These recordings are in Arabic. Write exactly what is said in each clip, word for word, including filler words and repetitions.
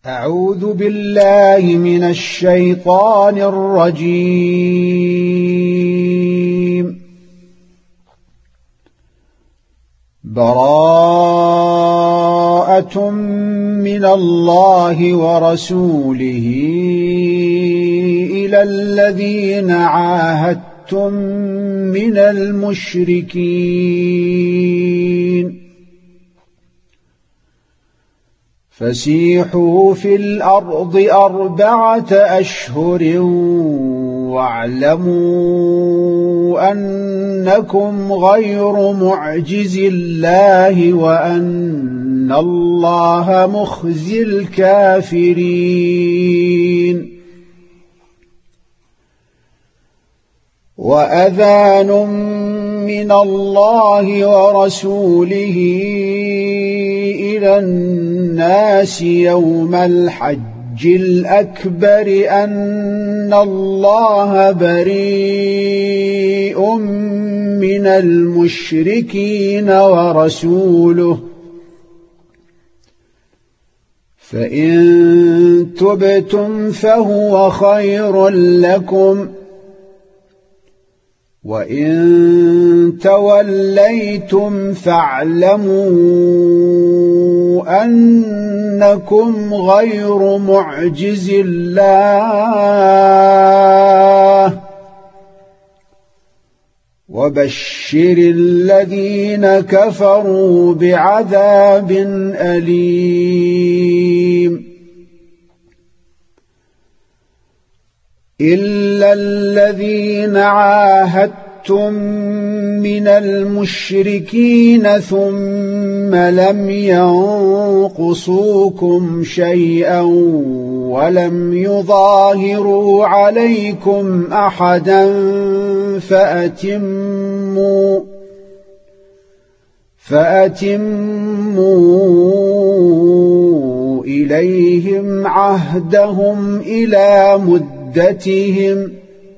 أعوذ بالله من الشيطان الرجيم. براءة من الله ورسوله إلى الذين عاهدتم من المشركين فسيحوا في الأرض أربعة أشهر واعلموا أنكم غير معجز الله وأن الله مخزي الكافرين. وأذان من الله ورسوله إلى الناس يوم الحج الأكبر أن الله بريء من المشركين ورسوله فإن تبتم فهو خير لكم وإن توليتم فاعلموا أنكم غير معجز الله وبشر الذين كفروا بعذاب أليم. إلا الذين عاهدتم من المشركين ثم لم ينقصوكم شيئا ولم يظاهروا عليكم أحدا فأتموا فأتموا إليهم عهدهم إلى مدة مدتهم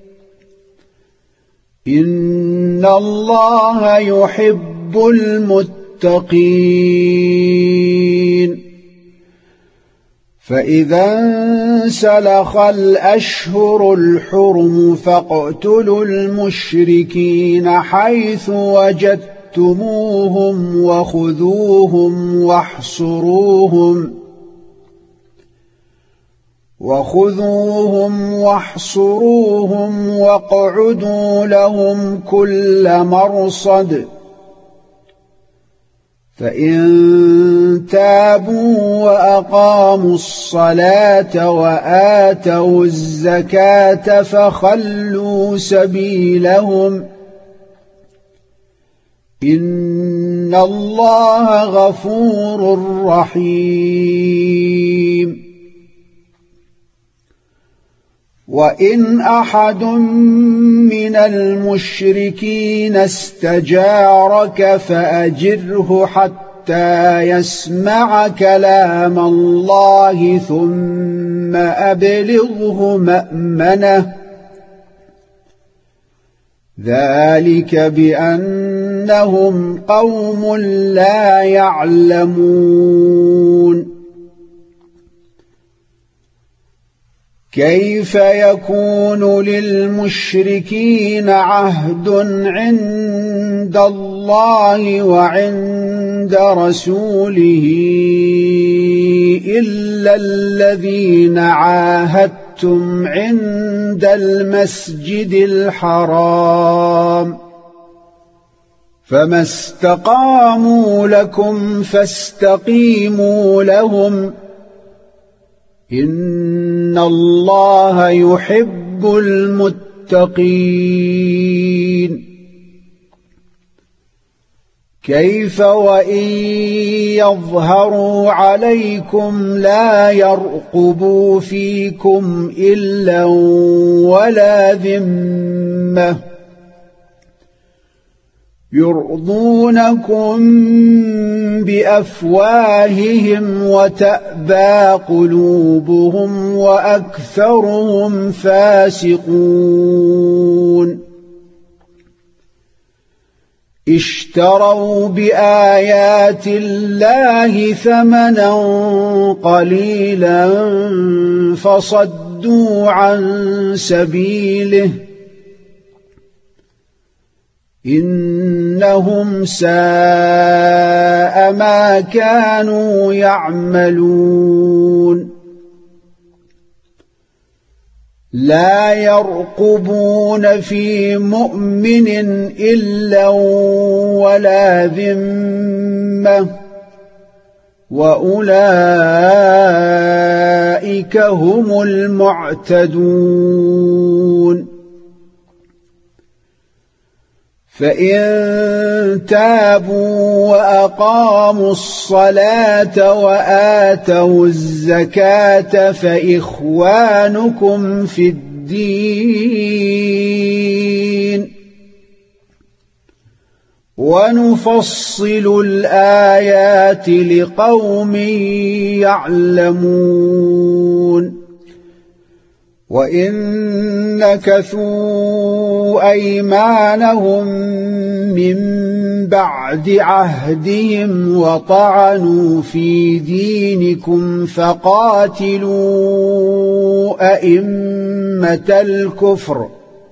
إن الله يحب المتقين. فإذا انسلخ الأشهر الحرم فاقتلوا المشركين حيث وجدتموهم وخذوهم واحصروهم وخذوهم واحصروهم واقعدوا لهم كل مرصد فإن تابوا وأقاموا الصلاة وآتوا الزكاة فخلوا سبيلهم إن الله غفور رحيم. وإن أحد من المشركين استجارك فأجره حتى يسمع كلام الله ثم أبلغه مأمنه ذلك بأنهم قوم لا يعلمون. كيف يكون للمشركين عهد عند الله وعند رسوله إلا الذين عاهدتم عند المسجد الحرام فما استقاموا لكم فاستقيموا لهم إن الله يحب المتقين. كيف وإن يظهروا عليكم لا يرقبوا فيكم إلا ولا ذمة يرضونكم بأفواههم وتأبى قلوبهم وأكثرهم فاسقون. اشتروا بآيات الله ثمنا قليلا فصدوا عن سبيله إنهم ساء ما كانوا يعملون لا يرقبون في مؤمن إلا ولا ذمة وأولئك هم المعتدون فإن تابوا وأقاموا الصلاة وآتوا الزكاة فإخوانكم في الدين ونفصل الآيات لقوم يعلمون وإن نكثوا أيمانهم من بعد عهدهم وطعنوا في دينكم فقاتلوا أئمة الكفر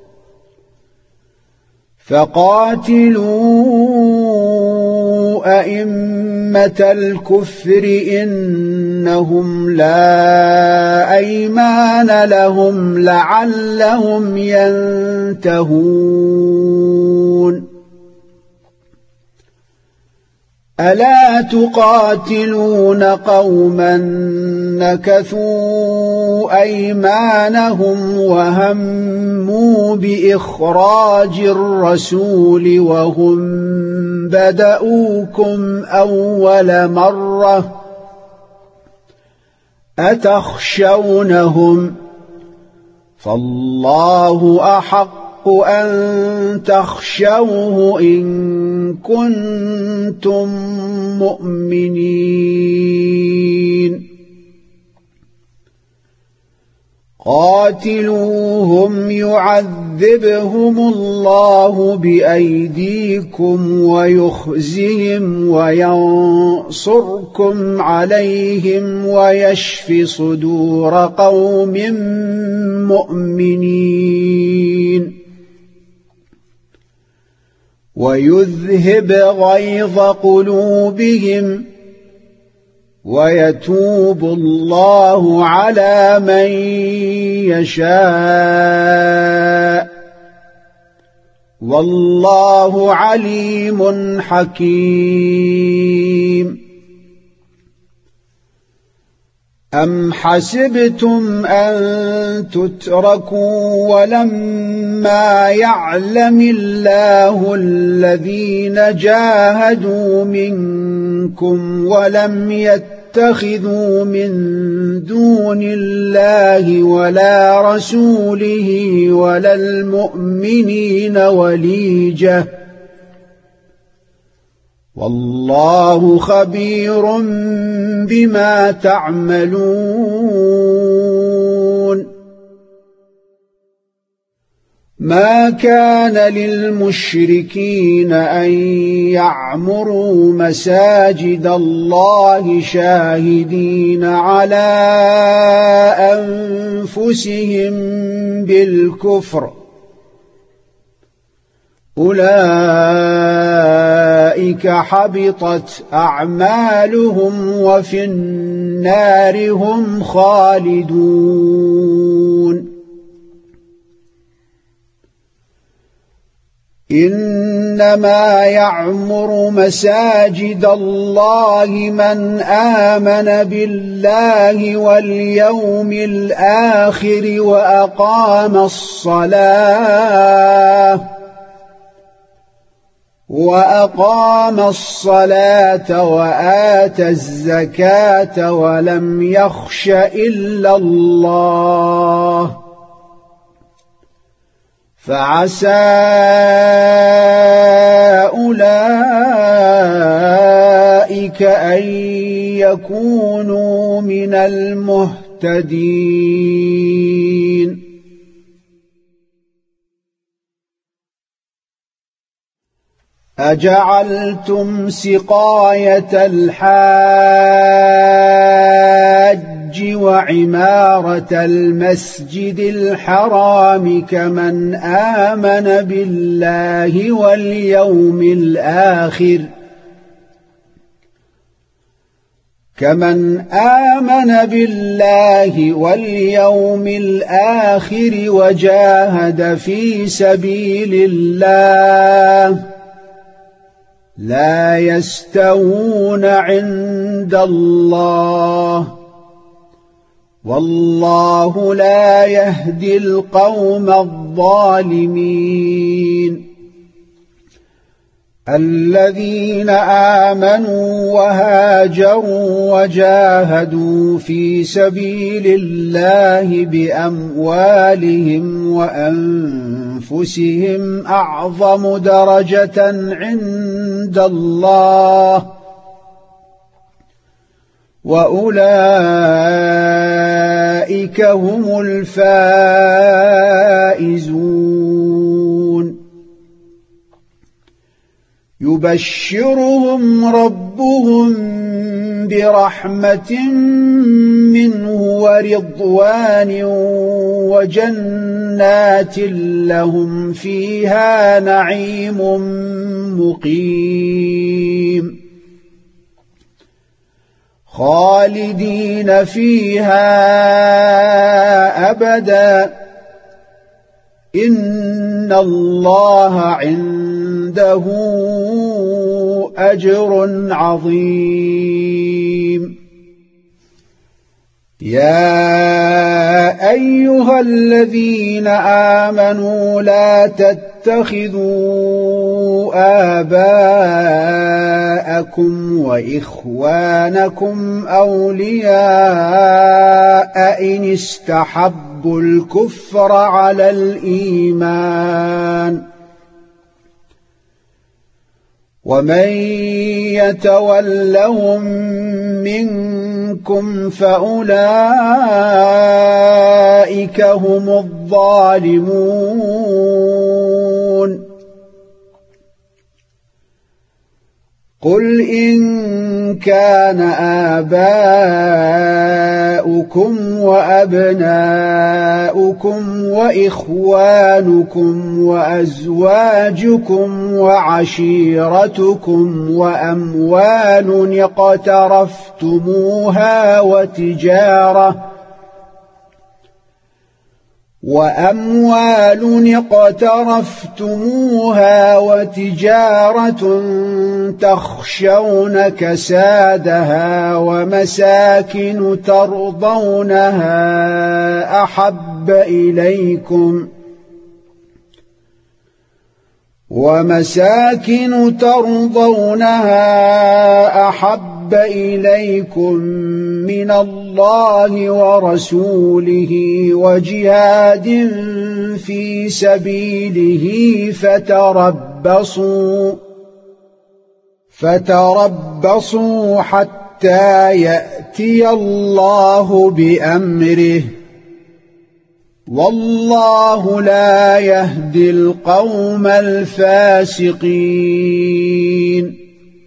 فقاتلوا أئمة الكفر إنهم لا أيمان لهم لعلهم ينتهون ألا تقاتلون قوما نكثوا أيمانهم وهموا بإخراج الرسول وهم بدؤوكم أول مرة أتخشونهم فالله أحق أن تخشوه إن كنتم مؤمنين قاتلوهم يعذبهم الله بأيديكم ويخزهم وينصركم عليهم ويشف صدور قوم مؤمنين ويذهب غيظ قلوبهم ويتوب الله على من يشاء والله عليم حكيم أم حسبتم أن تتركوا ولما يعلم الله الذين جاهدوا منكم ولم يتخذوا من دون الله ولا رسوله ولا المؤمنين وليجة والله خبير بما تعملون ما كان للمشركين أن يعمروا مساجد الله شاهدين على أنفسهم بالكفر أولئك حبطت أعمالهم وفي النار هم خالدون إنما يعمر مساجد الله من آمن بالله واليوم الآخر وأقام الصلاة وأقام الصلاة وآتى الزكاة ولم يخش إلا الله فعسى أولئك أن يكونوا من المهتدين أجعلتم سقاية الحاج وعمارة المسجد الحرام كمن آمن بالله واليوم الآخر كمن آمن بالله واليوم الآخر وجاهد في سبيل الله لا يستوون عند الله والله لا يهدي القوم الظالمين الذين آمنوا وهاجروا وجاهدوا في سبيل الله بأموالهم وأنفسهم أعظم درجة عند الله وأولئك هم الفائزون يبشرهم ربهم برحمة منه ورضوان وجنات لهم فيها نعيم مقيم خالدين فيها أبدا إن الله عنده أجر عظيم يا أيها الذين آمنوا لا تتخذوا آباءكم وإخوانكم أولياء إن استحبوا الكفر على الإيمان ومن يتولهم منكم فأولئك هم الظالمون قل إن كان آباؤكم وأبناؤكم وإخوانكم وأزواجكم وعشيرتكم وأموال اقترفتموها وتجارة وأموال اقترفتموها وتجارة تخشون كسادها ومساكن ترضونها أحب إليكم ومساكن ترضونها أحب إليكم من الله ورسوله وجهاد في سبيله فتربصوا فتربصوا حتى يأتي الله بأمره والله لا يهدي القوم الفاسقين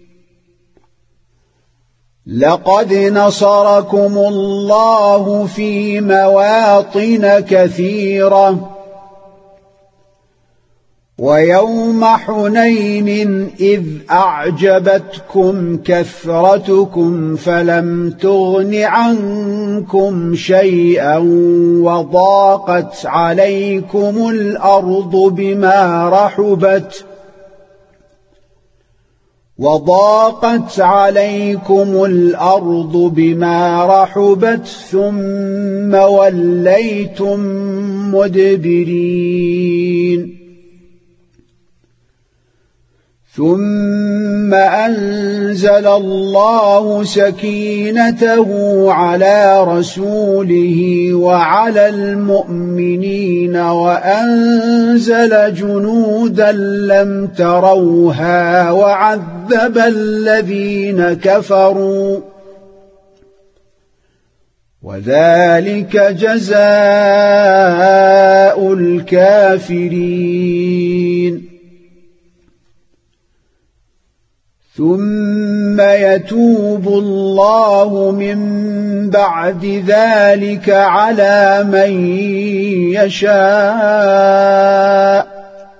لقد نصركم الله في مواطن كثيرة ويوم حنين إذ أعجبتكم كثرتكم فلم تغن عنكم شيئا وضاقت عليكم الأرض بما رحبت وضاقت عليكم الأرض بما رحبت ثم وليتم مدبرين ثم أنزل الله سكينته على رسوله وعلى المؤمنين وأنزل جنودا لم تروها وعذب الذين كفروا وذلك جزاء الكافرين يتوب الله من بعد ذلك على من يشاء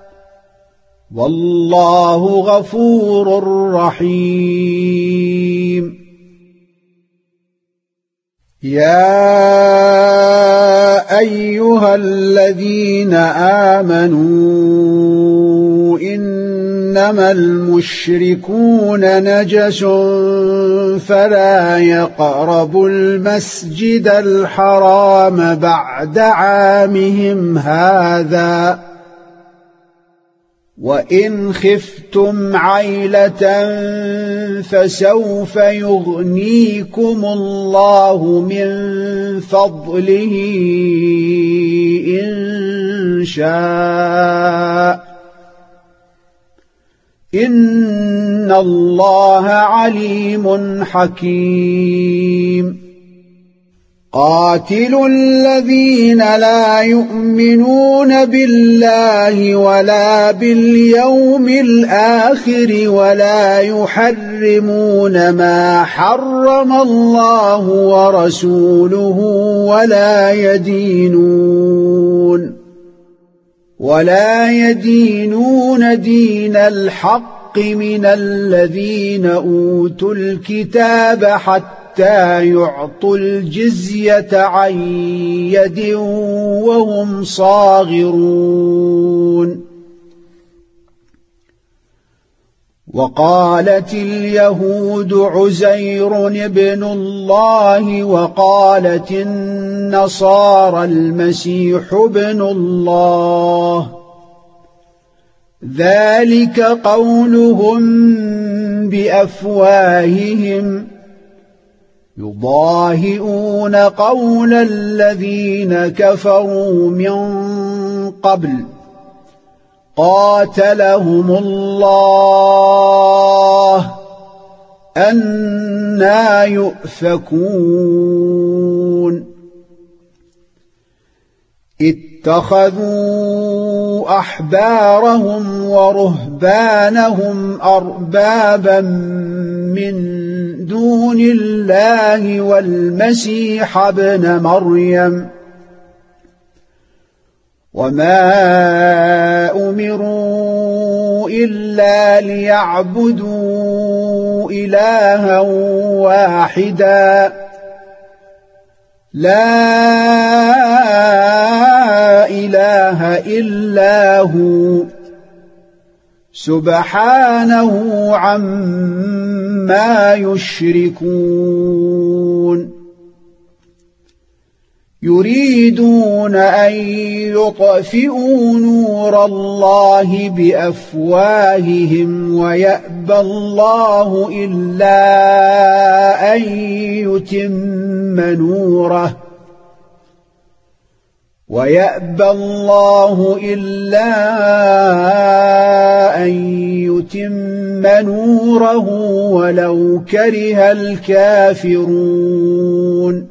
والله غفور رحيم يا أيها الذين آمنوا إنما المشركون نجس فلا يقربوا المسجد الحرام بعد عامهم هذا وإن خفتم عيلة فسوف يغنيكم الله من فضله إن شاء إن الله عليم حكيم قاتلوا الذين لا يؤمنون بالله ولا باليوم الآخر ولا يحرمون ما حرم الله ورسوله ولا يدينون ولا يدينون دين الحق من الذين أوتوا الكتاب حتى حتى يعطوا الجزية عن يد وهم صاغرون وقالت اليهود عزير ابن الله وقالت النصارى المسيح ابن الله ذلك قولهم بأفواههم يضاهئون قول الذين كفروا من قبل قاتلهم الله أنى يؤفكون اتخذوا أحبارهم ورهبانهم أربابا من دون الله والمسيح ابن مريم وما أمروا إلا ليعبدوا إلها واحدا لا إله إلا هو سبحانه عما يشركون يريدون أن يطفئوا نور الله بأفواههم ويأبى الله إلا أن يتم نوره ويأبى الله إلا أن يتم نوره ولو كره الكافرون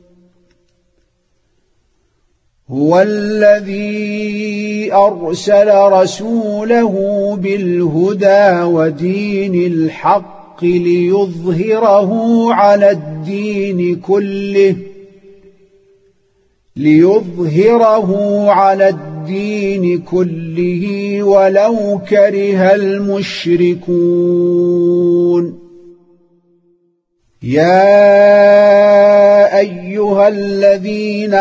هو الذي أرسل رسوله بالهدى ودين الحق ليظهره على الدين كله ليظهره على الدين كله ولو كره المشركون يا أيها الذين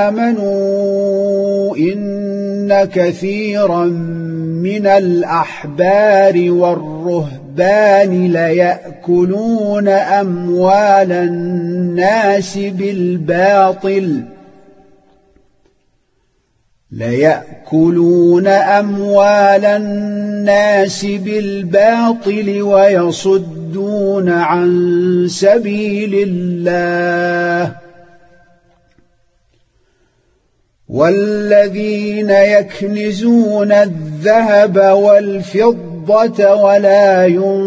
آمنوا إن كثيرا من الأحبار والرهبان ليأكلون أموال الناس بالباطل ليأكلون أموال الناس بالباطل ويصدون عن سبيل الله والذين يكنزون الذهب والفضة ولا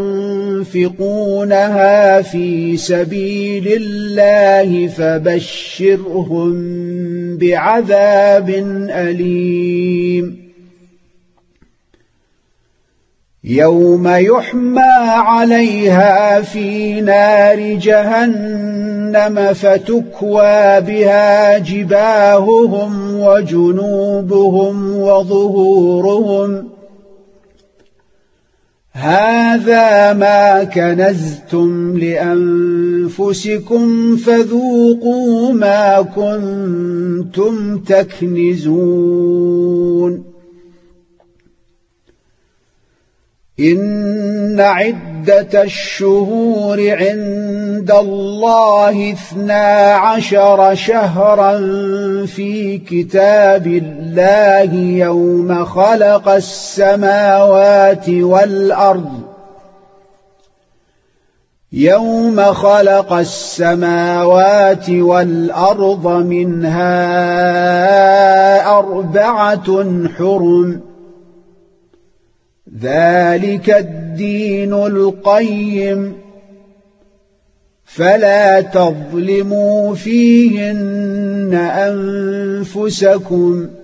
ينفقونها في سبيل الله فبشرهم بعذاب أليم يوم يحمى عليها في نار جهنم فتكوى بها جباههم وجنوبهم وظهورهم هذا ما كنزتم لأنفسكم فذوقوا ما كنتم تكنزون إن عدة الشهور عند الله اثنا عشر شهرا في كتاب الله يوم خلق السماوات والأرض يوم خلق السماوات والأرض منها أربعة حرم ذلك الدين القيم فلا تظلموا فيهن أنفسكم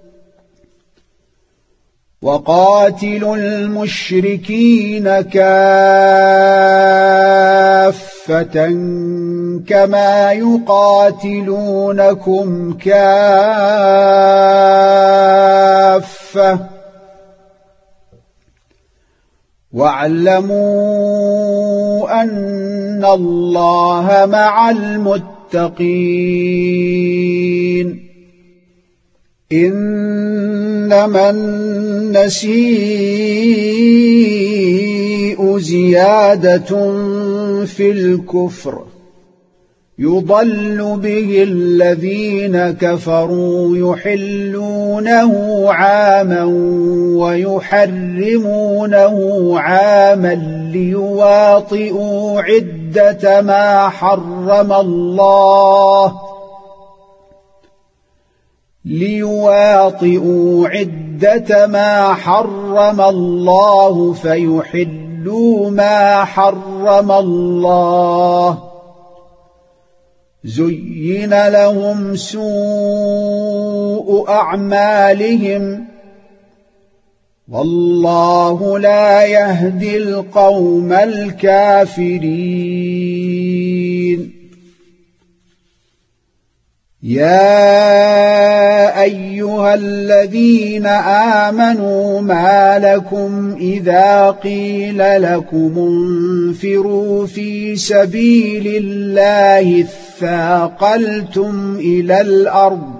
وقاتلوا المشركين كافة كما يقاتلونكم كافة واعلموا أن الله مع المتقين إنما النسيء زيادة في الكفر يضل به الذين كفروا يحلونه عاما ويحرمونه عاما ليواطئوا عدة ما حرم الله ليواطئوا عدة ما حرم الله فيحلوا ما حرم الله زين لهم سوء أعمالهم والله لا يهدي القوم الكافرين يا أيها الذين آمنوا ما لكم إذا قيل لكم انفروا في سبيل الله اثاقلتم إلى الأرض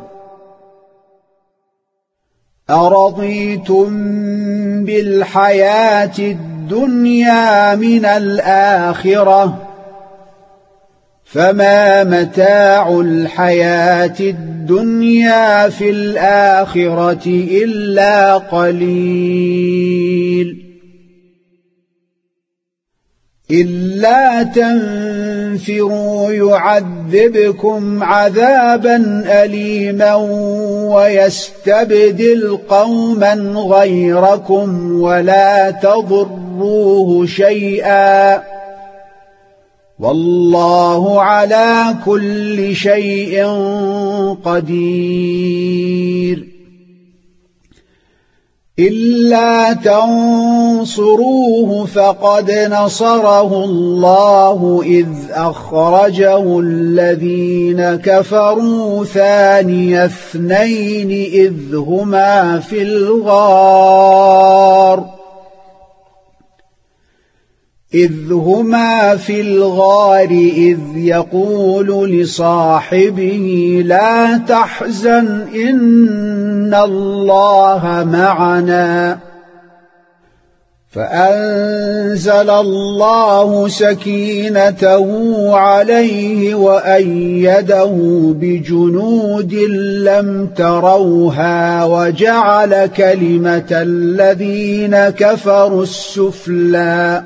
أرضيتم بالحياة الدنيا من الآخرة فما متاع الحياة الدنيا في الآخرة إلا قليل إلا تنفروا يعذبكم عذابا أليما ويستبدل قوما غيركم ولا تضروه شيئا والله على كل شيء قدير إلا تنصروه فقد نصره الله إذ أخرجه الذين كفروا ثاني اثنين إذ هما في الغار إذ هما في الغار إذ يقول لصاحبه لا تحزن إن الله معنا فأنزل الله سكينته عليه وأيده بجنود لم تروها وجعل كلمة الذين كفروا السفلى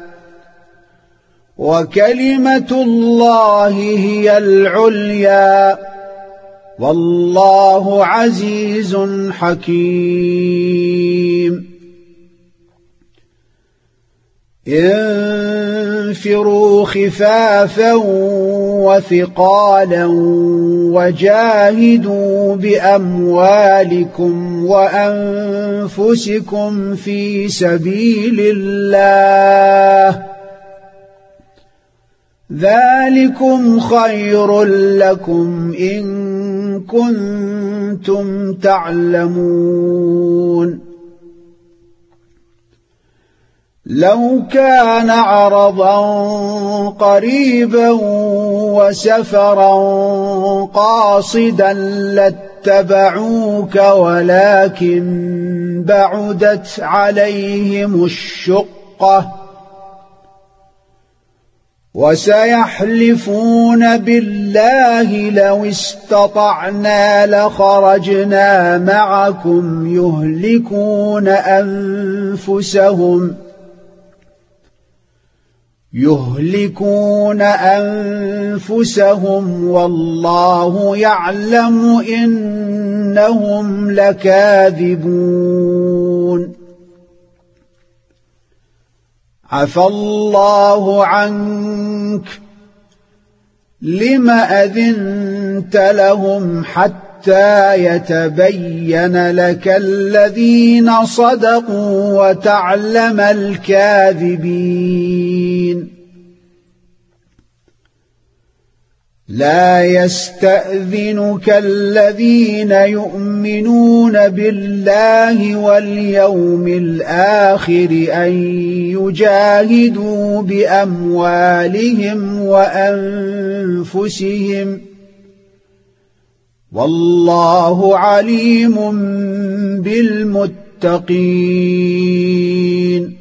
وكلمة الله هي العليا والله عزيز حكيم انفروا خفافا وثقالا وجاهدوا بأموالكم وأنفسكم في سبيل الله ذلكم خير لكم إن كنتم تعلمون لو كان عرضا قريبا وسفرا قاصدا لاتبعوك ولكن بعدت عليهم الشقة وسيحلفون بالله لو استطعنا لخرجنا معكم يهلكون أنفسهم يهلكون أنفسهم والله يعلم إنهم لكاذبون عفى الله عنك لم أذنت لهم حتى يتبين لك الذين صدقوا وتعلم الكاذبين لا يستأذنك الذين يؤمنون بالله واليوم الآخر أن يجاهدوا بأموالهم وأنفسهم والله عليم بالمتقين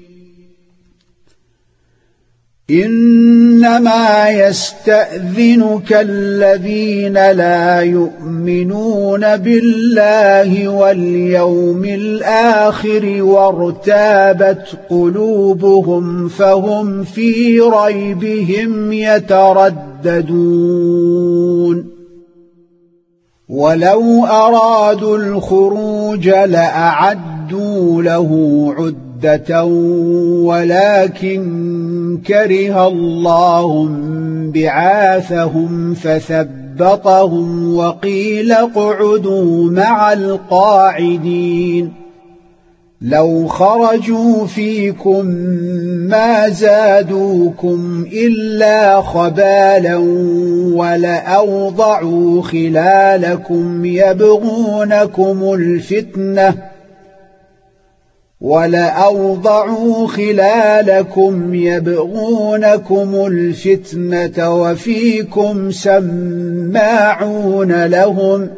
إنما يستأذنك الذين لا يؤمنون بالله واليوم الآخر وارتابت قلوبهم فهم في ريبهم يترددون ولو أرادوا الخروج لأعدوا له عدة ولكن كره الله بعاثهم فثبطهم وقيل اقعدوا مع القاعدين لو خرجوا فيكم ما زادوكم إلا خبالا ولأوضعوا خلالكم يبغونكم الفتنة ولأوضعوا خلالكم يبغونكم الفتنة وفيكم سماعون لهم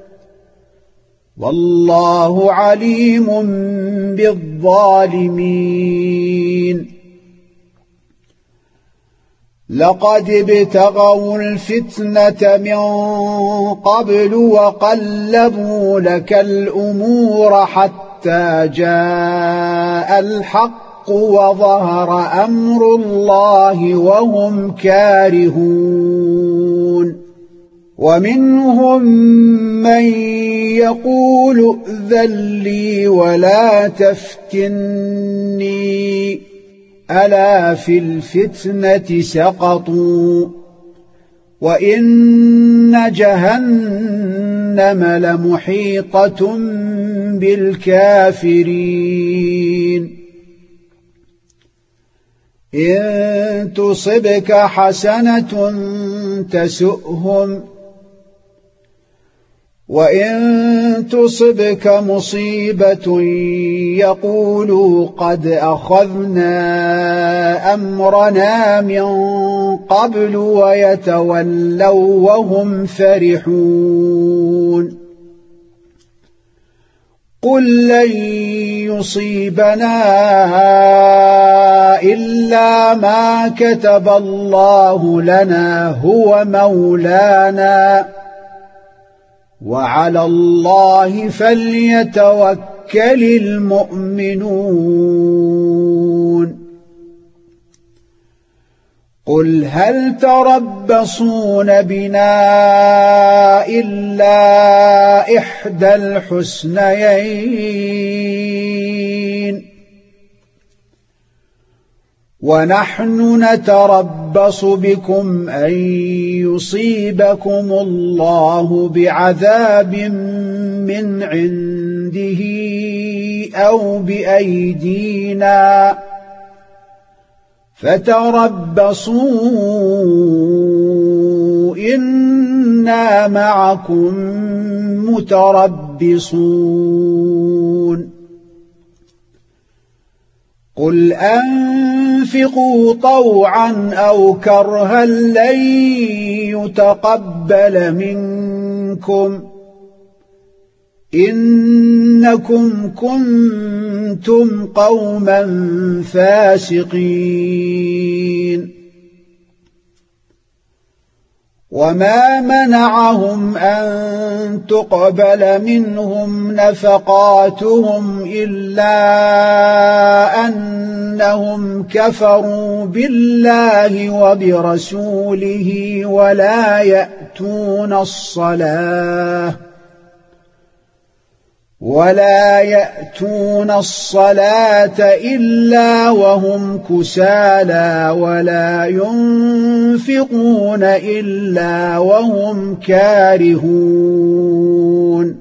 والله عليم بالظالمين لقد ابتغوا الفتنة من قبل وقلبوا لك الأمور حتى جاء الحق وظهر أمر الله وهم كارهون ومنهم من يقول ائذن لي ولا تفتني ألا في الفتنة سقطوا وإن جهنم لمحيطة بالكافرين إن تصبك حسنة تسؤهم وإن تصبك مصيبة يقولوا قد أخذنا أمرنا من قبل ويتولوا وهم فرحون قل لن يصيبنا إلا ما كتب الله لنا هو مولانا وعلى الله فليتوكل المؤمنون قل هل تربصون بنا إلا إحدى الحسنيين ونحن نتربص بكم أن يصيبكم الله بعذاب من عنده أو بأيدينا فتربصوا إنا معكم متربصون قل أنفقوا طوعا أو كرها لن يتقبل منكم إنكم كنتم قوما فاسقين وما منعهم أن تقبل منهم نفقاتهم إلا أنهم كفروا بالله وبرسوله ولا يأتون الصلاة ولا يأتون الصلاة إلا وهم كسالى ولا ينفقون إلا وهم كارهون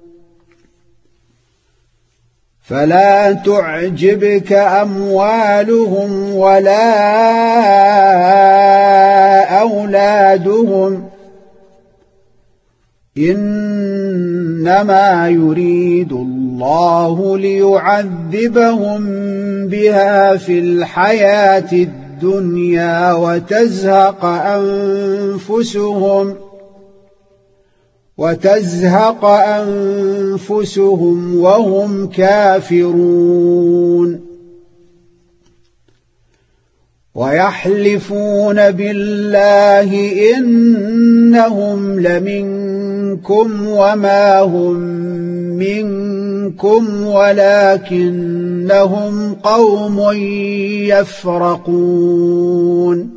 فلا تعجبك أموالهم ولا أولادهم إنما يريد الله ليعذبهم بها في الحياة الدنيا وتزهق أنفسهم وتزهق أنفسهم وهم كافرون ويحلفون بالله إنهم لمنكم وما هم منكم ولكنهم قوم يفرقون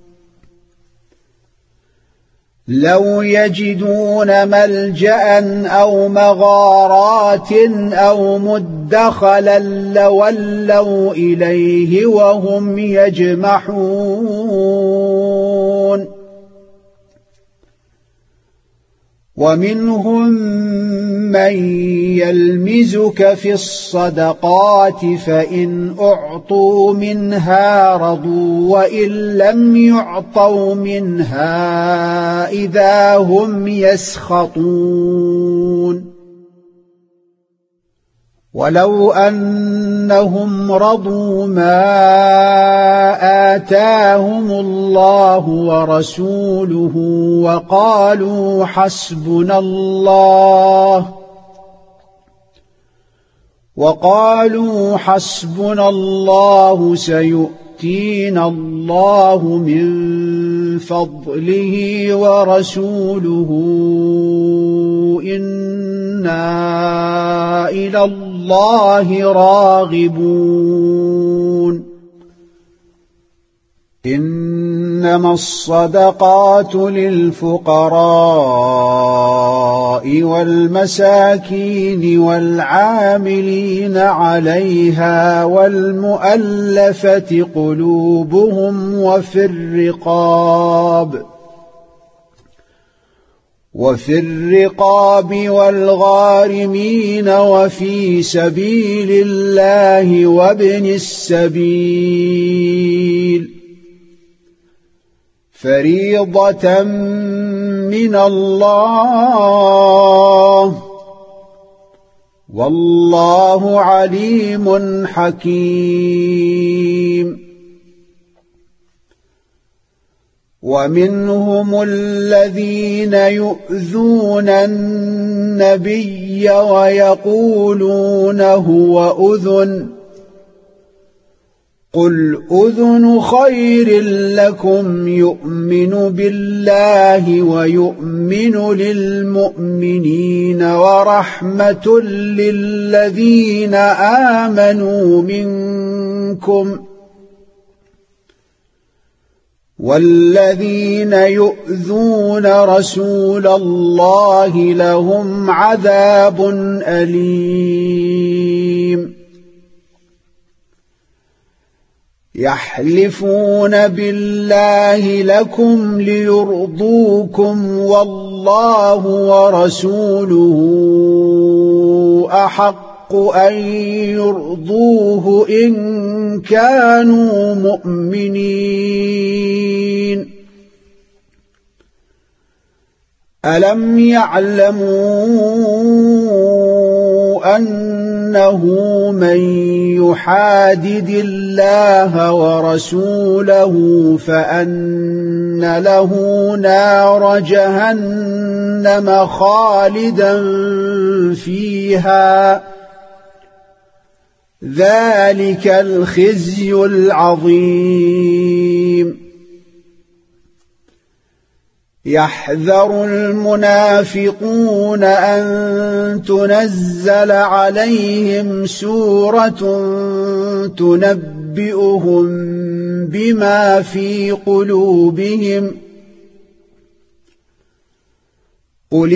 لو يجدون ملجأ أو مغارات أو مدخلا لولوا إليه وهم يجمحون ومنهم من يلمزك في الصدقات فإن أعطوا منها رضوا وإن لم يعطوا منها إذا هم يسخطون ولو أنهم رضوا ما آتاهم الله ورسوله وقالوا حسبنا الله وقالوا حسبنا الله سيؤتينا الله من فضله ورسوله إنا إلى الله راغبون إنما الصدقات للفقراء والمساكين والعاملين عليها والمؤلفة قلوبهم وفي الرقاب وفي الرقاب والغارمين وفي سبيل الله وابن السبيل فريضة من الله والله عليم حكيم ومنهم الذين يؤذون النبي ويقولون هو أذن قل أذن خير لكم يؤمن بالله ويؤمن للمؤمنين ورحمة للذين آمنوا منكم والذين يؤذون رسول الله لهم عذاب أليم يحلفون بالله لكم ليرضوكم والله ورسوله أحق أن يرضوه إن كانوا مؤمنين ألم يعلموا أنه من يحادد الله ورسوله فأن له نار جهنم خالدا فيها ذلك الخزي العظيم يحذر المنافقون أن تنزل عليهم سورة تنبئهم بما في قلوبهم قل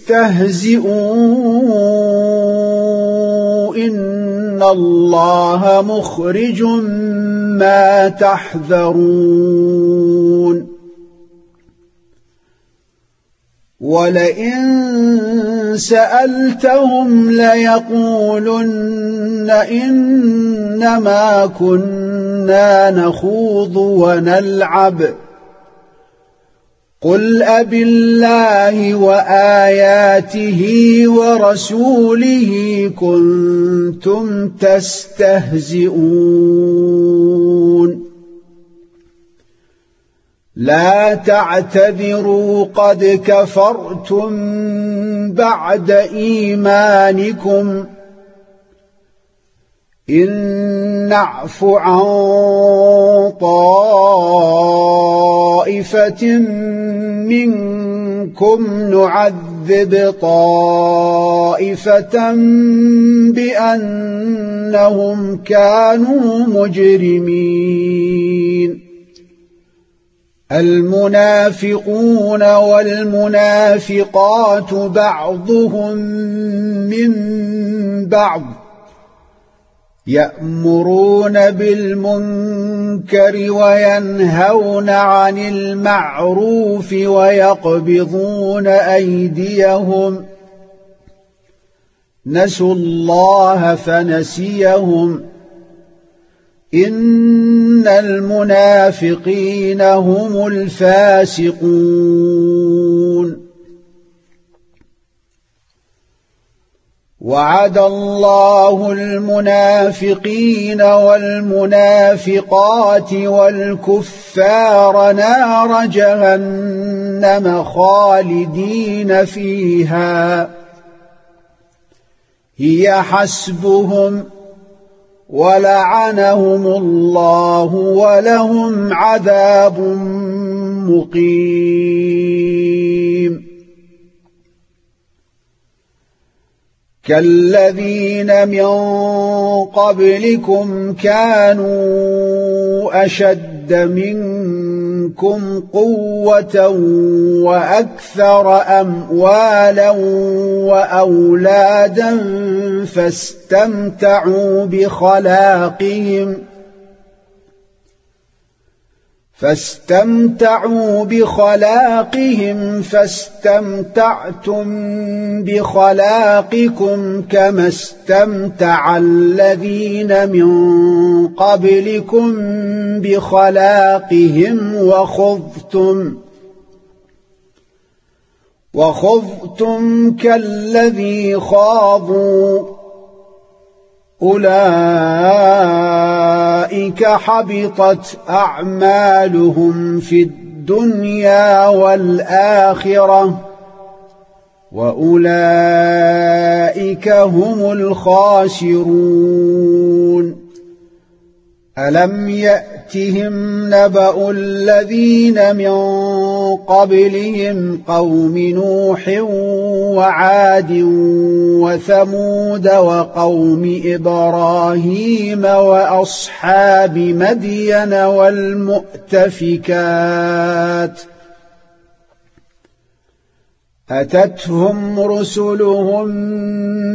استهزئوا إن الله مخرج ما تحذرون ولئن سألتهم ليقولن إنما كنا نخوض ونلعب قل أبالله وآياته ورسوله كنتم تستهزئون لا تعتذروا قد كفرتم بعد إيمانكم إن نعف عن طائفة منكم نعذب طائفة بأنهم كانوا مجرمين المنافقون والمنافقات بعضهم من بعض يأمرون بالمنكر وينهون عن المعروف ويقبضون أيديهم نسوا الله فنسيهم إن المنافقين هم الفاسقون وعد الله المنافقين والمنافقات والكفار نار جهنم خالدين فيها هي حسبهم ولعنهم الله ولهم عذاب مقيم كالذين من قبلكم كانوا أشد منكم قوة وأكثر أموالا وأولادا فاستمتعوا بخلاقهم فاستمتعوا بخلاقهم فاستمتعتم بخلاقكم كما استمتع الذين من قبلكم بخلاقهم وخضتم وخضتم كالذي خاضوا أولئك حبطت أعمالهم في الدنيا والآخرة وأولئك هم الخاسرون ألم يأتهم نبأ الذين من قبلهم قوم نوح وعاد وثمود وقوم إبراهيم وأصحاب مدين والمؤتفكات أتتهم رسلهم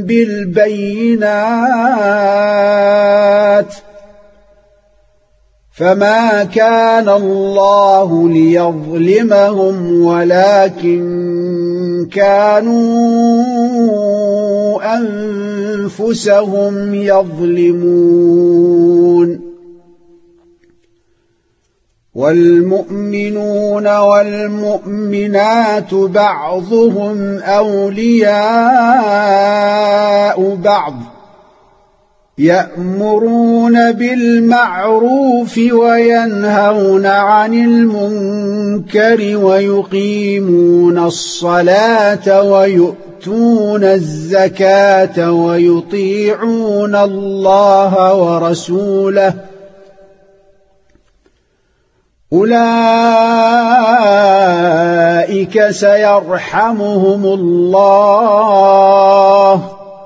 بالبينات فما كان الله ليظلمهم ولكن كانوا أنفسهم يظلمون والمؤمنون والمؤمنات بعضهم أولياء بعض يأمرون بالمعروف وينهون عن المنكر ويقيمون الصلاة ويؤتون الزكاة ويطيعون الله ورسوله أولئك سيرحمهم الله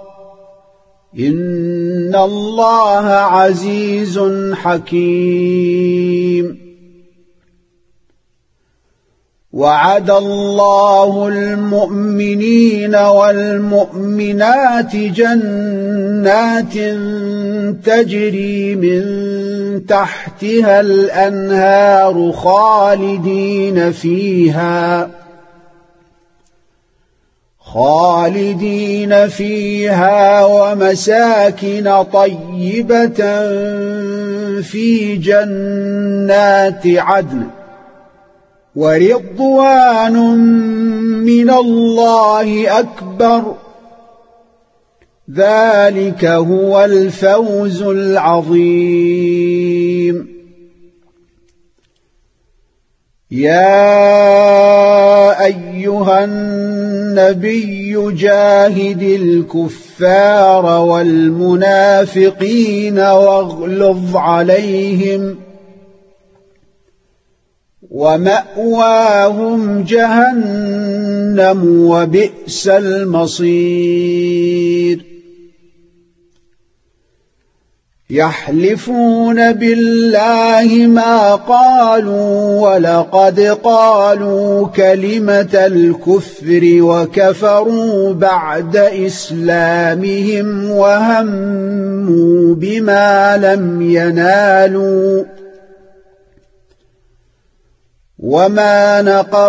إن الله عزيز حكيم وعد الله المؤمنين والمؤمنات جنات تجري من تحتها الأنهار خالدين فيها خالدين فيها ومساكن طيبة في جنات عدن ورضوان من الله أكبر ذلك هو الفوز العظيم يا أيها النبي جاهد الكفار والمنافقين واغلظ عليهم ومأواهم جهنم وبئس المصير يحلفون بالله ما قالوا ولقد قالوا كلمة الكفر وكفروا بعد إسلامهم وهموا بما لم ينالوا وما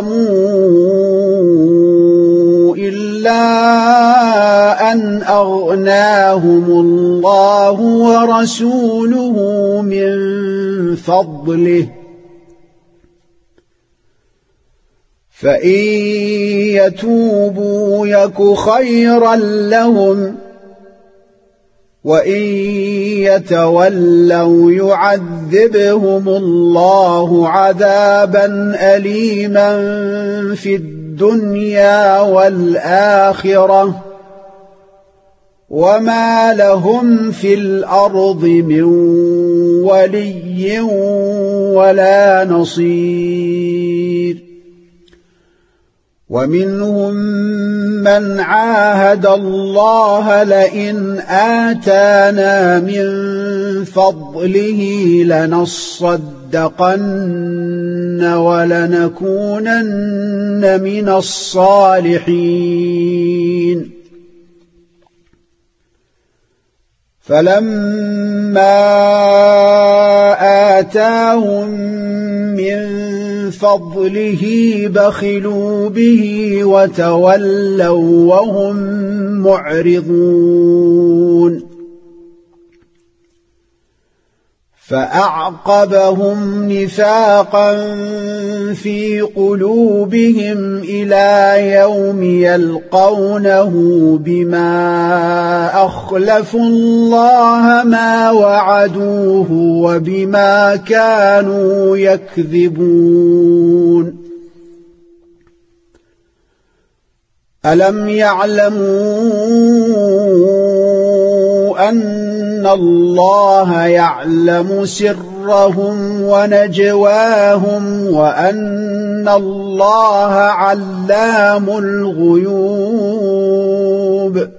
نقموا إلا أن أغناهم الله ورسوله من فضله فإن يتوبوا يك خيرا لهم وإن يتولوا يعذبهم الله عذابا أليما في الدنيا والآخرة وما لهم في الأرض من ولي ولا نصير ومنهم من عاهد الله لئن آتانا من فضله لنصدقن ولنكونن من الصالحين فلما آتاهم من فضله بخلوا به وتولوا وهم معرضون فأعقبهم نفاقا في قلوبهم إلى يوم يلقونه بما أخلفوا الله ما وعدوه وبما كانوا يكذبون ألم يعلموا أن الله يعلم سرهم ونجواهم وأن الله علام الغيوب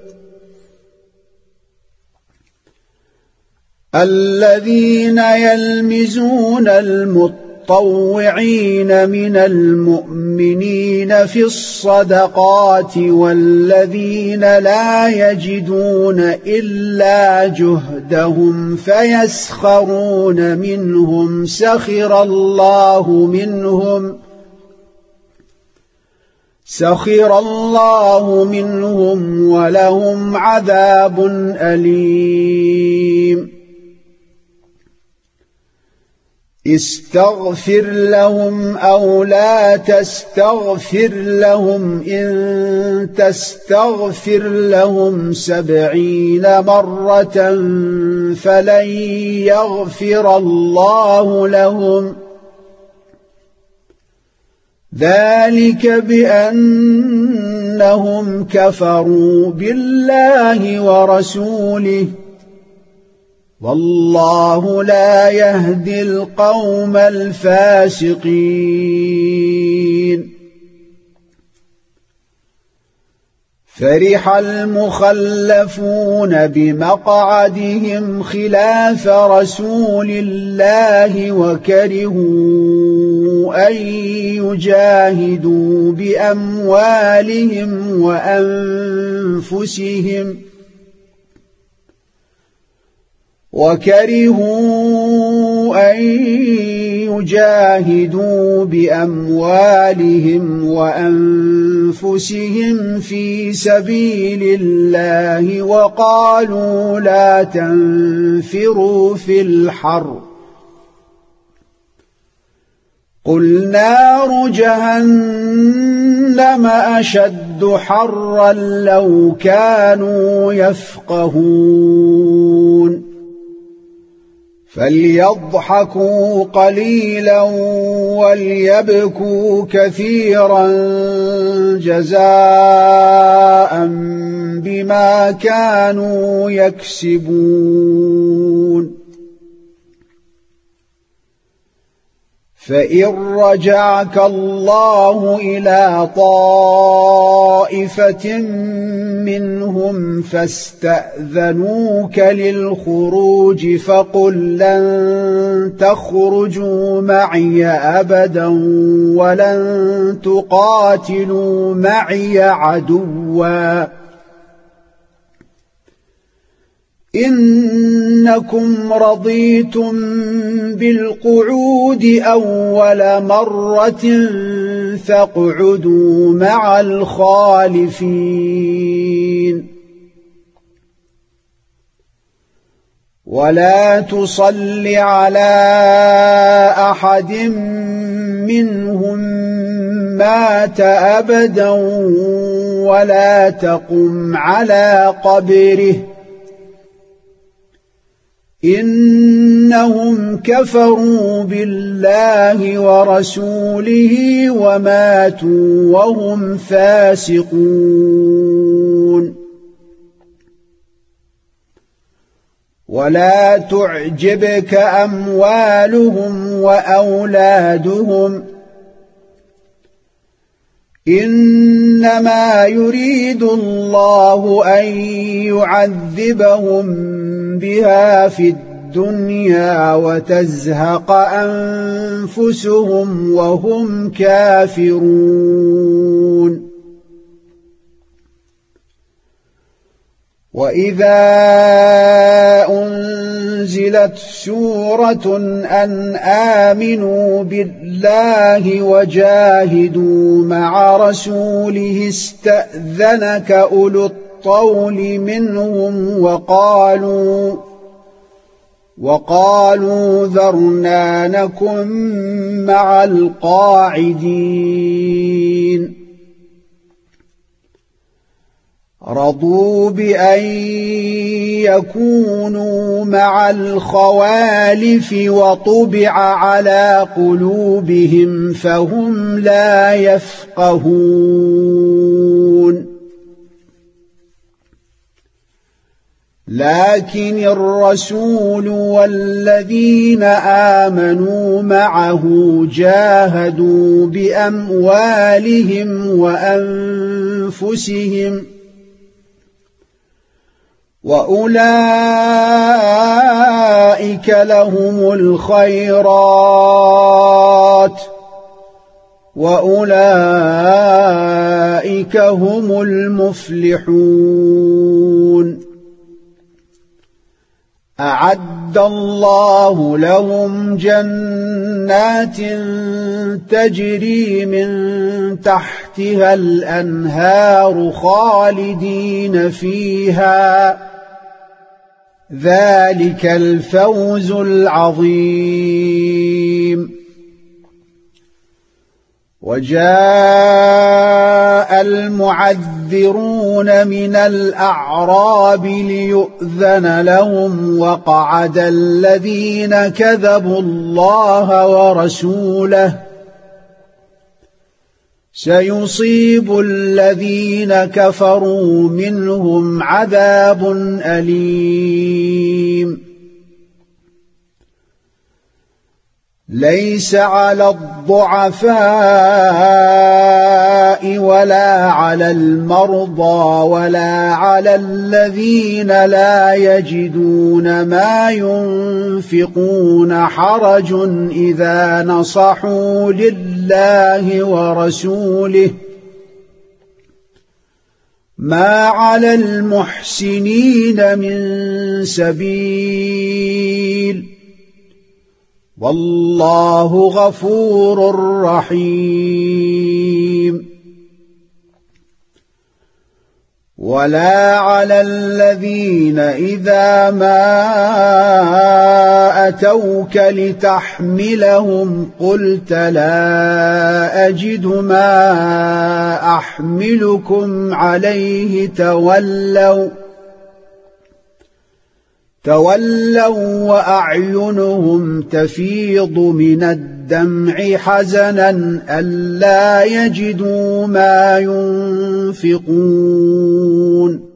الذين يلمزون المتقين المتطوعين من المؤمنين في الصدقات والذين لا يجدون إلا جهدهم فيسخرون منهم سخر الله منهم سخر الله منهم ولهم عذاب أليم استغفر لهم أو لا تستغفر لهم إن تستغفر لهم سبعين مرة فلن يغفر الله لهم ذلك بأنهم كفروا بالله ورسوله والله لا يهدي القوم الفاسقين فرح المخلفون بمقعدهم خلاف رسول الله وكرهوا أن يجاهدوا بأموالهم وأنفسهم وكرهوا أن يجاهدوا بأموالهم وأنفسهم في سبيل الله وقالوا لا تنفروا في الحر قل نار جهنم أشد حرا لو كانوا يفقهون فليضحكوا قليلا وليبكوا كثيرا جزاء بما كانوا يكسبون فإن رجعك الله إلى طائفة منهم فاستأذنوك للخروج فقل لن تخرجوا معي أبدا ولن تقاتلوا معي عدوا إنكم رضيتم بالقعود أول مرة فاقعدوا مع الخالفين ولا تصل على أحد منهم مات أبدا ولا تقم على قبره إنهم كفروا بالله ورسوله وماتوا وهم فاسقون ولا تعجبك أموالهم وأولادهم إنما يريد الله أن يعذبهم بها في الدنيا وتزهق أنفسهم وهم كافرون وإذا أنزلت سورة أن آمنوا بالله وجاهدوا مع رسوله استأذنك أولو الطول منهم وقالوا وقالوا ذرنا نكن مع القاعدين رضوا بأن يكونوا مع الخوالف وطبع على قلوبهم فهم لا يفقهون لكن الرسول والذين آمنوا معه جاهدوا بأموالهم وأنفسهم وأولئك لهم الخيرات الخيرات وأولئك هم المفلحون أعد الله لهم جنات تجري من تحتها الأنهار خالدين فيها ذلك الفوز العظيم وجاء المعذرون من الأعراب ليؤذن لهم وقعد الذين كذبوا الله ورسوله سيصيب الذين كفروا منهم عذاب أليم ليس على الضعفاء ولا على المرضى ولا على الذين لا يجدون ما ينفقون حرج إذا نصحوا لله ورسوله ما على المحسنين من سبيل والله غفور رحيم ولا على الذين إذا ما أتوك لتحملهم قلت لا أجد ما أحملكم عليه تولوا تولوا وأعينهم تفيض من الدمع حزنا ألا يجدوا ما ينفقون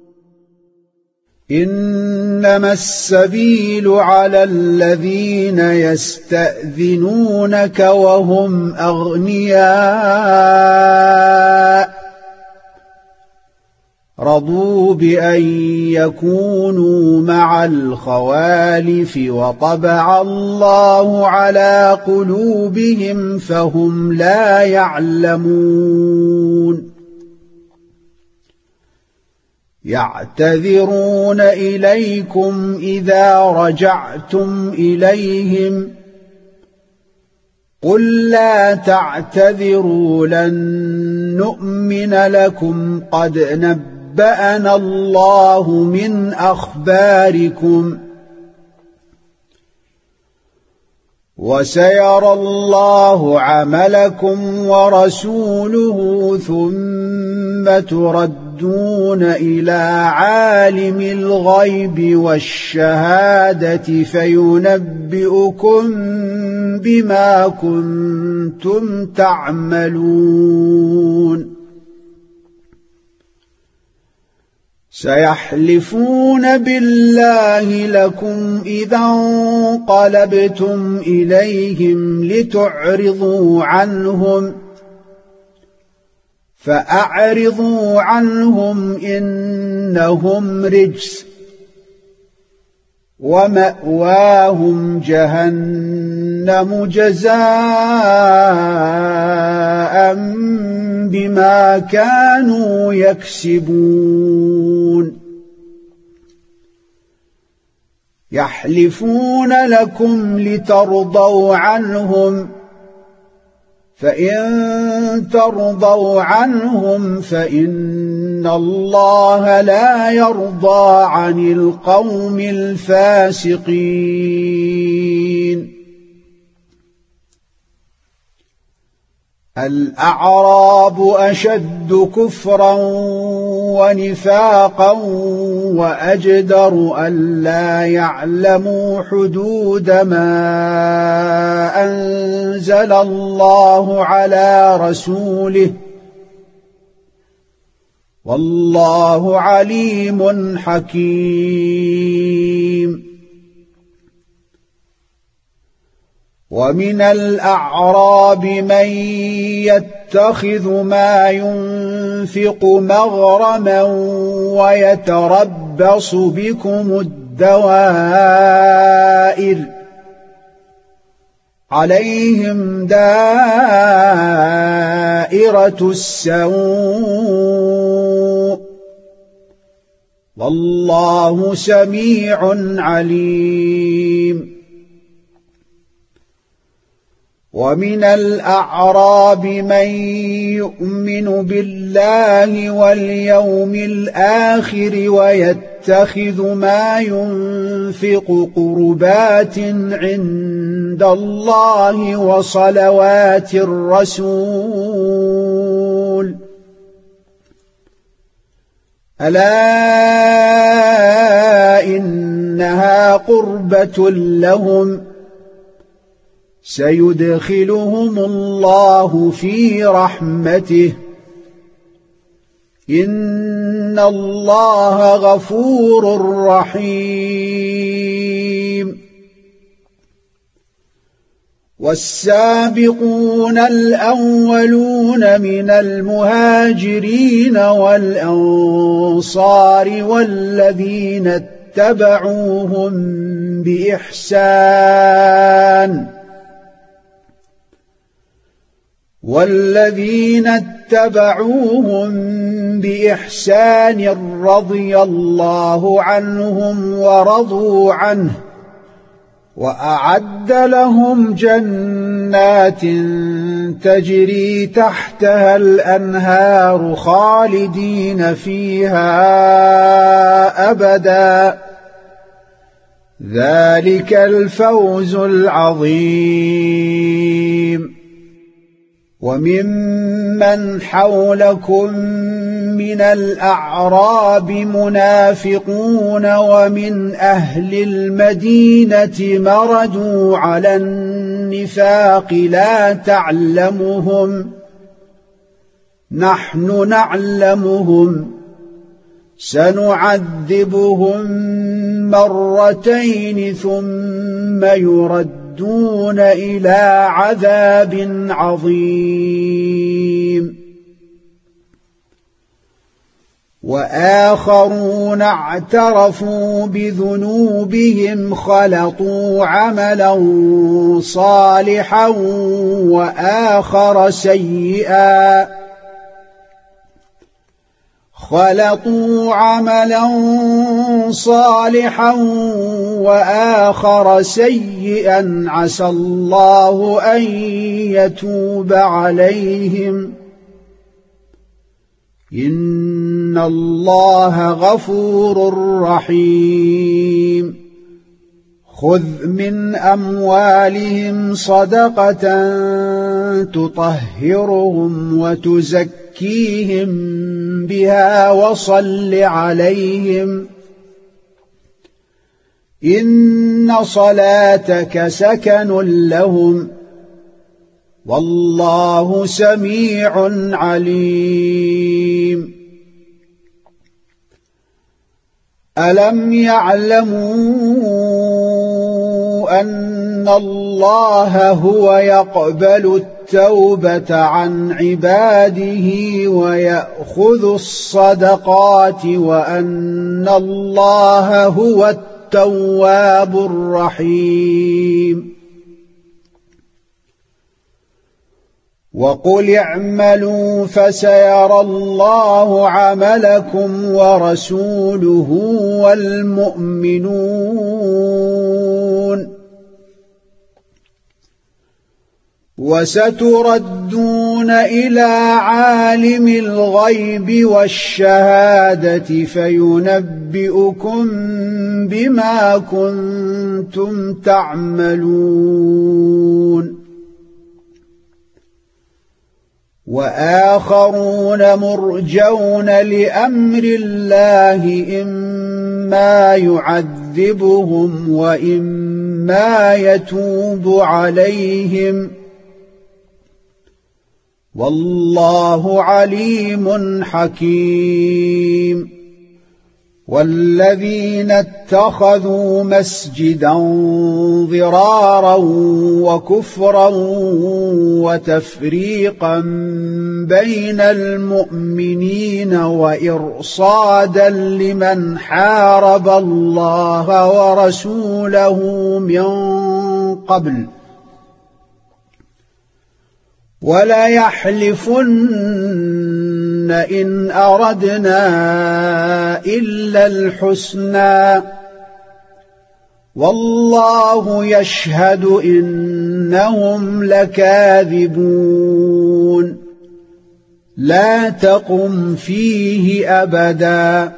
إنما السبيل على الذين يستأذنونك وهم أغنياء رضوا بأن يكونوا مع الخوالف وطبع الله على قلوبهم فهم لا يعلمون يعتذرون إليكم إذا رجعتم إليهم قل لا تعتذروا لن نؤمن لكم قد نبأ نبأنا الله من أخباركم وسيرى الله عملكم ورسوله ثم تردون إلى عالم الغيب والشهادة فينبئكم بما كنتم تعملون سيحلفون بالله لكم إذا انقلبتم إليهم لتعرضوا عنهم فأعرضوا عنهم إنهم رجس ومأواهم جهنم جزاء بما كانوا يكسبون يحلفون لكم لترضوا عنهم فإن ترضوا عنهم فإن الله لا يرضى عن القوم الفاسقين الأعراب أشد كفرا ونفاقا وأجدر ألا يعلموا حدود ما أنزل الله على رسوله والله عليم حكيم ومن الأعراب من يتخذ ما ينفق مغرما ويتربص بكم الدوائر عليهم دائرة السوء والله سميع عليم ومن الأعراب من يؤمن بالله واليوم الآخر ويتخذ ما ينفق قربات عند الله وصلوات الرسول ألا إنها قربة لهم سيدخلهم الله في رحمته إن الله غفور رحيم والسابقون الأولون من المهاجرين والأنصار والذين اتبعوهم بإحسان والذين اتبعوهم بإحسان رضي الله عنهم ورضوا عنه وأعد لهم جنات تجري تحتها الأنهار خالدين فيها أبدا ذلك الفوز العظيم وممن حولكم من الأعراب منافقون ومن أهل المدينة مردوا على النفاق لا تعلمهم نحن نعلمهم سنعذبهم مرتين ثم يردون دون إلى عذاب عظيم وآخرون اعترفوا بذنوبهم خلطوا عملا صالحا وآخر سيئا خلطوا عملا صالحا وآخر سيئا عسى الله أن يتوب عليهم إن الله غفور رحيم خذ من أموالهم صدقة تطهرهم وتزكيهم بها وصل عليهم إن صلاتك سكن لهم والله سميع عليم ألم يعلموا أن الله هو يقبل التوبة عن عباده ويأخذ الصدقات وأن الله هو التواب الرحيم وقل اعملوا فسيرى الله عملكم ورسوله والمؤمنون وستردون إلى عالم الغيب والشهادة فينبئكم بما كنتم تعملون وآخرون مرجون لأمر الله إما يعذبهم وإما يتوب عليهم والله عليم حكيم والذين اتخذوا مسجدا ضرارا وكفرا وتفريقا بين المؤمنين وإرصادا لمن حارب الله ورسوله من قبل وَلَيَحْلِفُنَّ إِنْ أَرَدْنَا إِلَّا الْحُسْنَى وَاللَّهُ يَشْهَدُ إِنَّهُمْ لَكَاذِبُونَ لَا تَقُمْ فِيهِ أَبَدًا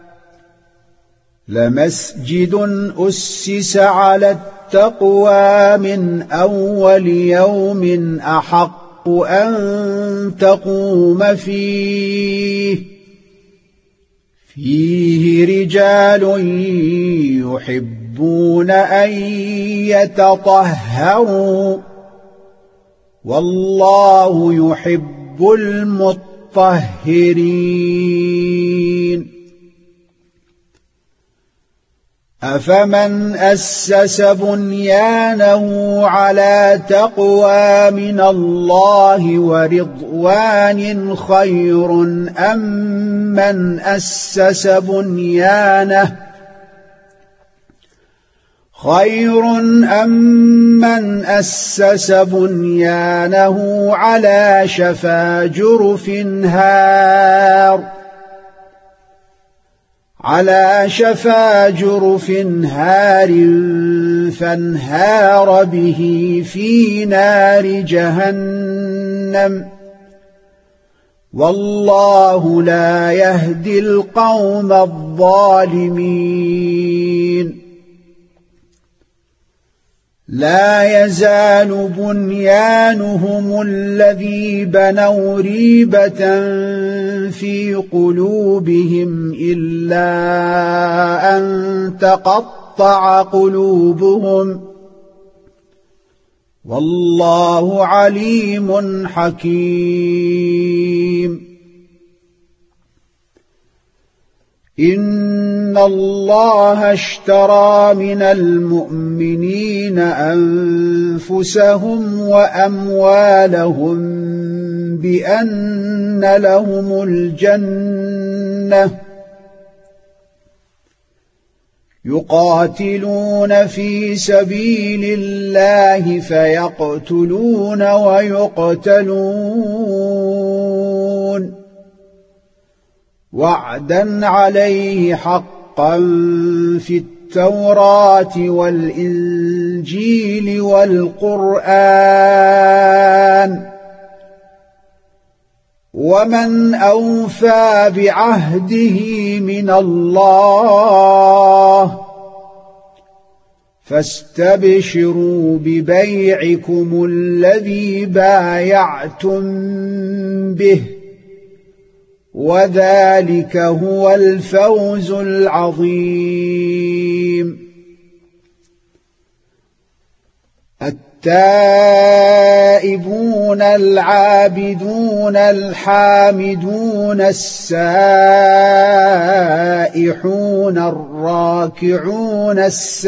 لَمَسْجِدٌ أُسِّسَ عَلَى التَّقْوَى مِنْ أَوَّلِ يَوْمٍ أَحَقُّ أَن تَقُومَ فِيهِ فِيهِ رِجَالٌ يُحِبُّونَ أَن يَتَطَهَّرُوا وَاللَّهُ يُحِبُّ الْمُطَّهِّرِينَ أَفَمَنْ أَسَّسَ بُنْيَانَهُ عَلَى تَقْوَى مِنَ اللَّهِ وَرِضْوَانٍ خَيْرٌ أَمْ مَنْ أَسَّسَ بُنْيَانَهُ خَيْرٌ أَمْ مَنْ أَسَّسَ بُنْيَانَهُ عَلَى شَفَا جُرُفٍ هَارٍ على شفا جرف هار فانهار به في نار جهنم والله لا يهدي القوم الظالمين لا يزال بنيانهم الذي بنوا ريبة في قلوبهم إلا أن تقطع قلوبهم والله عليم حكيم إن الله اشترى من المؤمنين أنفسهم وأموالهم بأن لهم الجنة يقاتلون في سبيل الله فيقتلون ويقتلون وعدا عليه حقا في التوراة والإنجيل والقرآن ومن أوفى بعهده من الله فاستبشروا ببيعكم الذي بايعتم به وذلك هو الفوز العظيم التائبون العابدون الحامدون السائحون الراكعون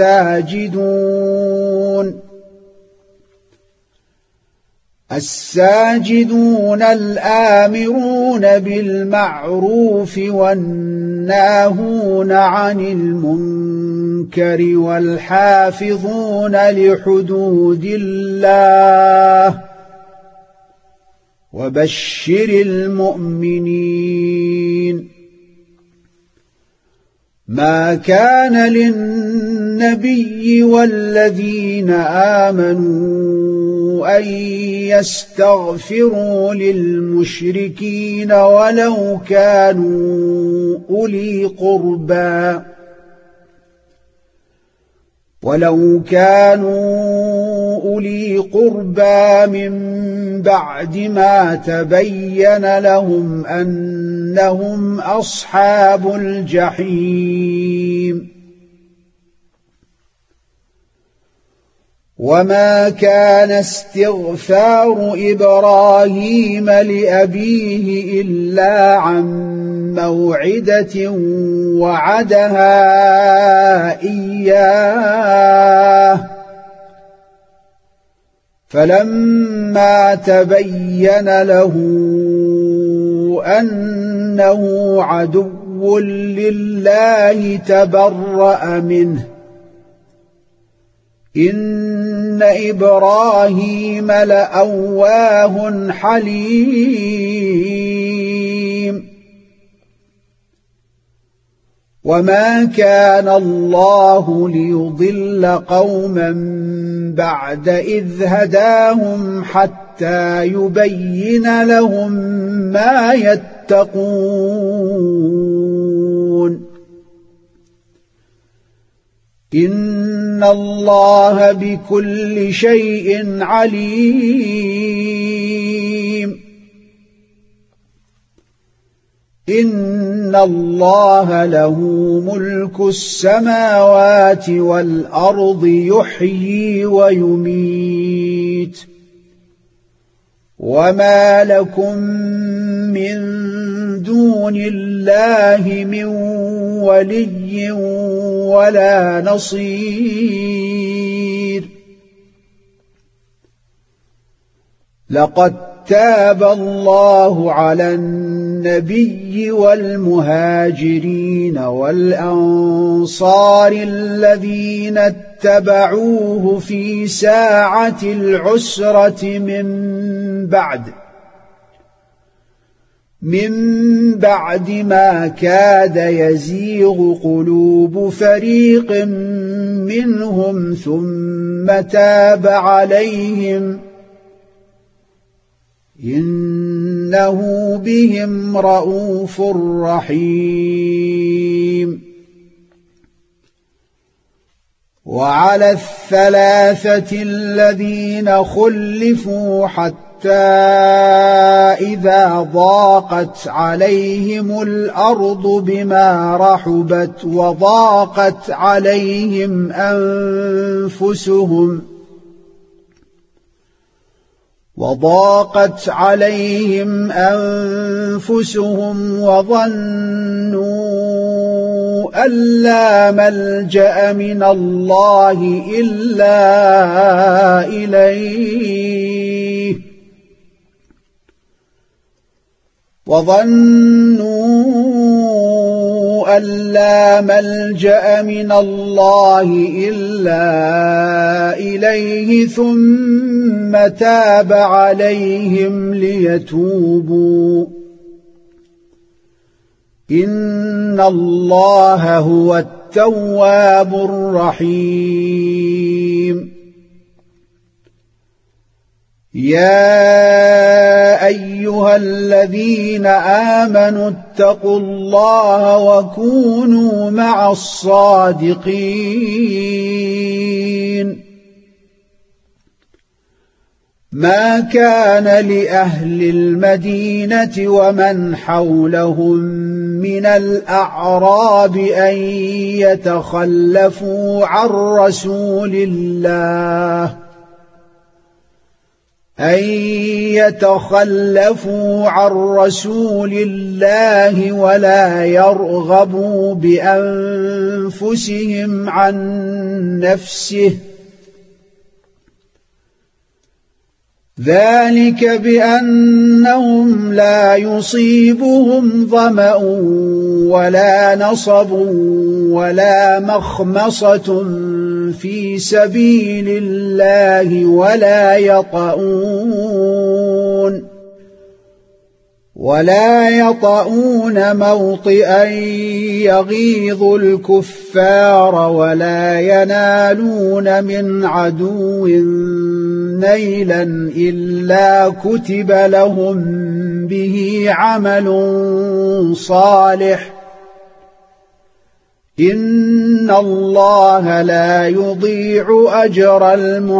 الساجدون الساجدون الآمرون بالمعروف والناهون عن المنكر والحافظون لحدود الله وبشر المؤمنين ما كان للنبي والذين آمنوا أن يستغفروا للمشركين ولو كانوا أولي قربى ولو كانوا أولي قربى من بعد ما تبين لهم أنهم أصحاب الجحيم وما كان استغفار إبراهيم لأبيه إلا عن موعدة وعدها إياه فلما تبين له أنه عدو لله تبرأ منه إن إن إبراهيم لأواه حليم وما كان الله ليضل قوما بعد إذ هداهم حتى يبين لهم ما يتقون إن الله بكل شيء عليم إن الله له ملك السماوات والأرض يحيي ويميت وما لكم من دون الله من ولي ولا نصير لقد تاب الله على النبي والمهاجرين والأنصار الذين اتبعوه في ساعة العسرة من بعد من بعد ما كاد يزيغ قلوب فريق منهم ثم تاب عليهم إنه بهم رءوف رحيم وعلى الثلاثة الذين خلفوا حتى إذا ضاقت عليهم الأرض بما رحبت وضاقت عليهم أنفسهم وضاقت عليهم أنفسهم وظنوا أن لا ملجأ من الله إلا إليه وظنوا أن لا ملجأ من الله إلا إليه ثم تاب عليهم ليتوبوا إن الله هو التواب الرحيم يا أيها الذين آمنوا اتقوا الله وكونوا مع الصادقين ما كان لأهل المدينة ومن حولهم من الأعراب أن يتخلفوا عن رسول الله أن يتخلفوا عن رسول الله ولا يرغبوا بأنفسهم عن نفسه ذلك بأنهم لا يصيبهم ظمأ ولا نصب ولا مخمصة في سبيل الله ولا يطؤون ولا يطؤون موطئا يغيظ الكفار ولا ينالون من عدو نيلا إلا كتب لهم به عمل صالح إن الله لا يضيع أجر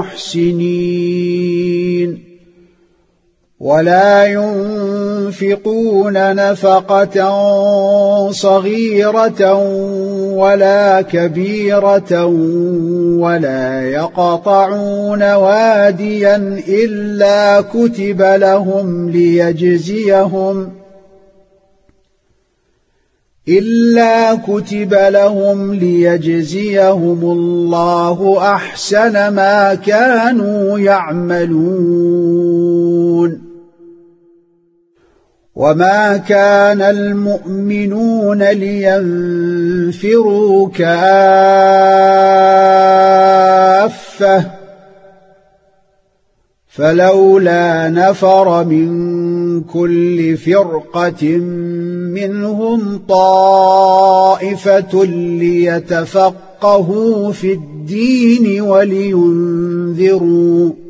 المحسنين ولا ينفقون نفقة صغيرة ولا كبيرة ولا يقطعون واديا إلا كتب لهم ليجزيهم إلا كتب لهم ليجزيهم الله أحسن ما كانوا يعملون وما كان المؤمنون لينفروا كافة فلولا نفر من كل فرقة منهم طائفة ليتفقهوا في الدين ولينذروا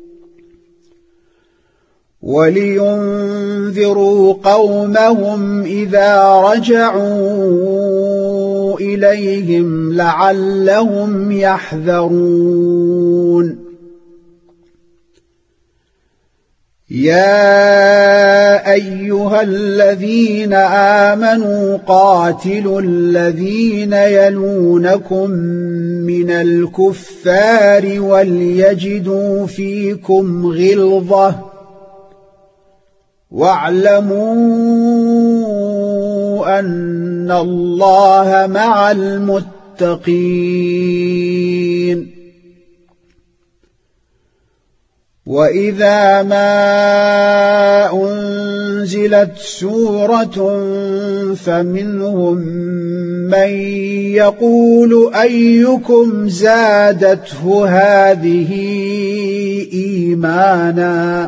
ولينذروا قومهم إذا رجعوا إليهم لعلهم يحذرون يا أيها الذين آمنوا قاتلوا الذين يلونكم من الكفار وليجدوا فيكم غلظة واعلموا أن الله مع المتقين وإذا ما أنزلت سورة فمنهم من يقول أيكم زادته هذه إيمانا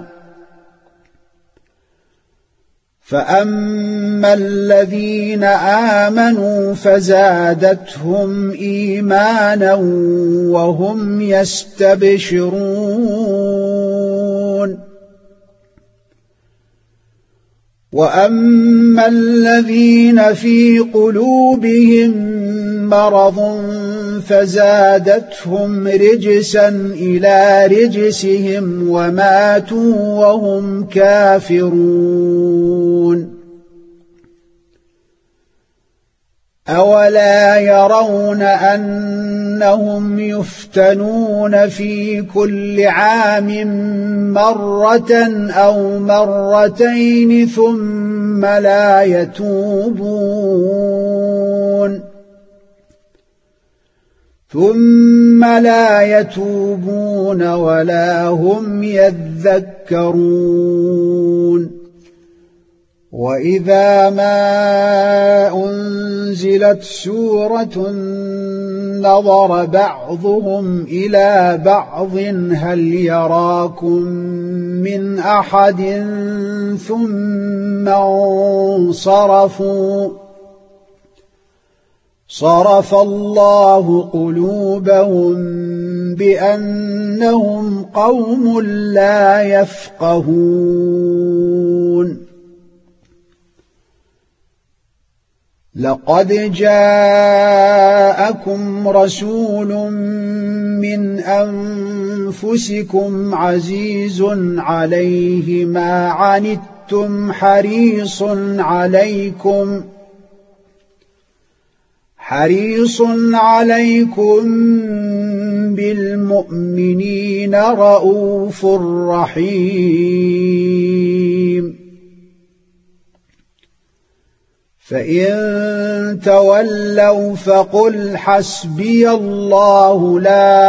فأما الذين آمنوا فزادتهم إيمانا وهم يستبشرون وأما الذين في قلوبهم مرض فزادتهم رجسا إلى رجسهم وماتوا وهم كافرون أولا يرون أنهم يفتنون في كل عام مرة أو مرتين ثم لا يتوبون ثم لا يتوبون ولا هم يذكرون وإذا ما أنزلت سورة نظر بعضهم إلى بعض هل يراكم من أحد ثم انصرفوا صرف الله قلوبهم بأنهم قوم لا يفقهون لقد جاءكم رسول من أنفسكم عزيز عليه ما عنتم حريص عليكم حريص عليكم بالمؤمنين رءوف رحيم فإن تولوا فقل حسبي الله لا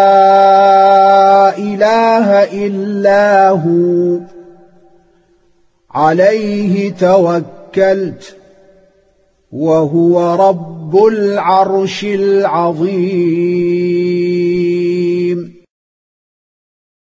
إله إلا هو عليه توكلت وهو رب العرش العظيم